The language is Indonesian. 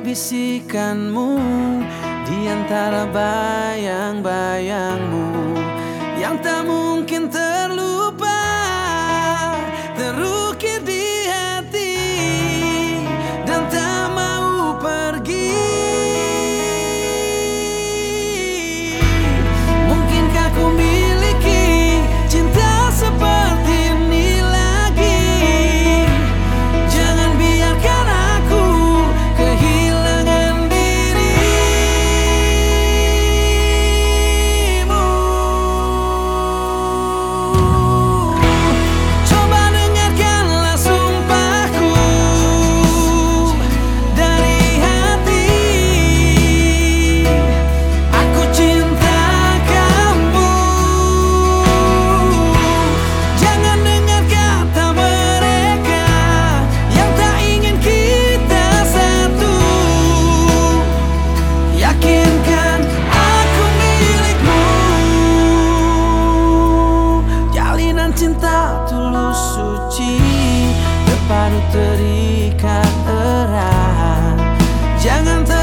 bisikanmu di antara bayang-bayangmu yang tak mungkin terlupa, terukir di hati dan tak mau pergi. Mungkinkah ku miliki cinta seperti ini lagi? Jangan biarkan aku kehilangan dirimu. Coba dengarkanlah sumpahku dari hati. Aku cinta kamu. Jangan dengar kata mereka yang tak ingin kita satu. Yakinkan aku milikmu. Jalinan cinta tulus suci, terpadu terikat erat. Jangan